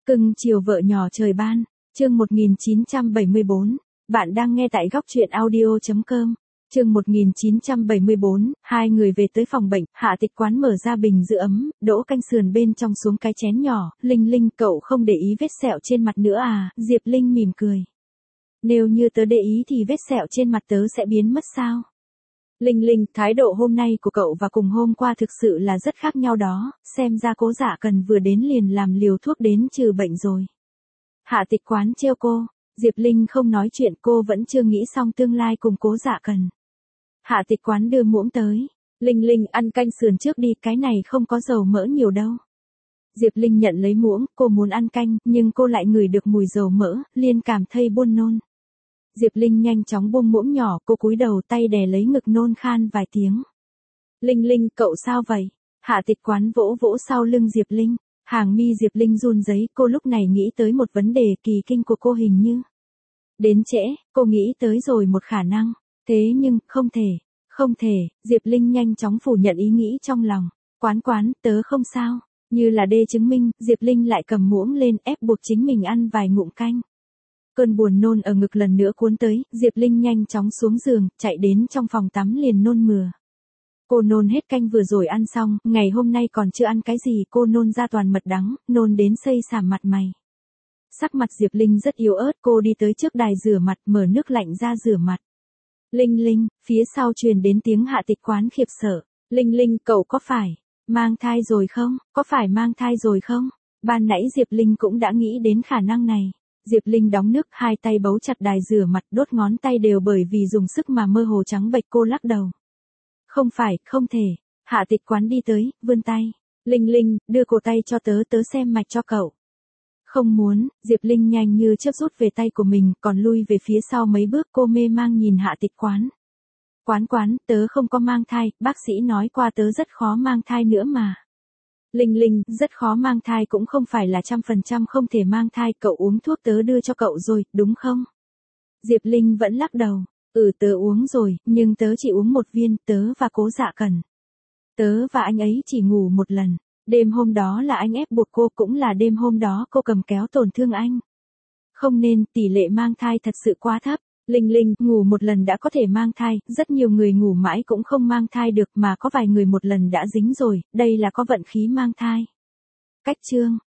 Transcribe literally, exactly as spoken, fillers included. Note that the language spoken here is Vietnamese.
Cưng chiều vợ nhỏ trời ban, chương một nghìn chín trăm bảy mươi bốn, bạn đang nghe tại góc truyện audio chấm com. Chương một nghìn chín trăm bảy mươi bốn, hai người về tới phòng bệnh, Hạ Tịch Quán mở ra bình giữ ấm, đổ canh sườn bên trong xuống cái chén nhỏ, Linh Linh, cậu không để ý vết sẹo trên mặt nữa à? Diệp Linh mỉm cười. Nếu như tớ để ý thì vết sẹo trên mặt tớ sẽ biến mất sao? Linh Linh, thái độ hôm nay của cậu và cùng hôm qua thực sự là rất khác nhau đó, xem ra Cố Dạ Cần vừa đến liền làm liều thuốc đến trừ bệnh rồi. Hạ Tịch Quán trêu cô, Diệp Linh không nói chuyện, cô vẫn chưa nghĩ xong tương lai cùng Cố Dạ Cần. Hạ Tịch Quán đưa muỗng tới, Linh Linh ăn canh sườn trước đi, cái này không có dầu mỡ nhiều đâu. Diệp Linh nhận lấy muỗng, cô muốn ăn canh, nhưng cô lại ngửi được mùi dầu mỡ, liền cảm thấy buồn nôn. Diệp Linh nhanh chóng buông muỗng nhỏ, cô cúi đầu tay đè lấy ngực nôn khan vài tiếng. Linh Linh, cậu sao vậy? Hạ Tịch Quán vỗ vỗ sau lưng Diệp Linh, hàng mi Diệp Linh run rẩy, cô lúc này nghĩ tới một vấn đề, kỳ kinh của cô hình như đến trễ, cô nghĩ tới rồi một khả năng, thế nhưng, không thể, không thể, Diệp Linh nhanh chóng phủ nhận ý nghĩ trong lòng. Quán Quán, tớ không sao, như là đê chứng minh, Diệp Linh lại cầm muỗng lên ép buộc chính mình ăn vài ngụm canh. Cơn buồn nôn ở ngực lần nữa cuốn tới, Diệp Linh nhanh chóng xuống giường, chạy đến trong phòng tắm liền nôn mửa. Cô nôn hết canh vừa rồi ăn xong, ngày hôm nay còn chưa ăn cái gì, cô nôn ra toàn mật đắng, nôn đến xây xảm mặt mày. Sắc mặt Diệp Linh rất yếu ớt, cô đi tới trước đài rửa mặt, mở nước lạnh ra rửa mặt. Linh Linh, phía sau truyền đến tiếng Hạ Tịch Quán khiếp sợ. Linh Linh, cậu có phải mang thai rồi không? Có phải mang thai rồi không? Ban nãy Diệp Linh cũng đã nghĩ đến khả năng này. Diệp Linh đóng nước, hai tay bấu chặt đài rửa mặt, đốt ngón tay đều bởi vì dùng sức mà mơ hồ trắng bệch, cô lắc đầu. Không phải, không thể. Hạ Tịch Quán đi tới, vươn tay. Linh Linh, đưa cổ tay cho tớ, tớ xem mạch cho cậu. Không muốn, Diệp Linh nhanh như chớp rút về tay của mình, còn lui về phía sau mấy bước, cô mê mang nhìn Hạ Tịch Quán. Quán Quán, tớ không có mang thai, bác sĩ nói qua tớ rất khó mang thai nữa mà. Linh Linh, rất khó mang thai cũng không phải là trăm phần trăm không thể mang thai, cậu uống thuốc tớ đưa cho cậu rồi, đúng không? Diệp Linh vẫn lắc đầu, ừ tớ uống rồi, nhưng tớ chỉ uống một viên, tớ và Cố Dạ Cần. Tớ và anh ấy chỉ ngủ một lần, đêm hôm đó là anh ép buộc cô, cũng là đêm hôm đó cô cầm kéo tổn thương anh. Không nên, tỷ lệ mang thai thật sự quá thấp. Linh Linh, ngủ một lần đã có thể mang thai, rất nhiều người ngủ mãi cũng không mang thai được, mà có vài người một lần đã dính rồi, đây là có vận khí mang thai. Cách chương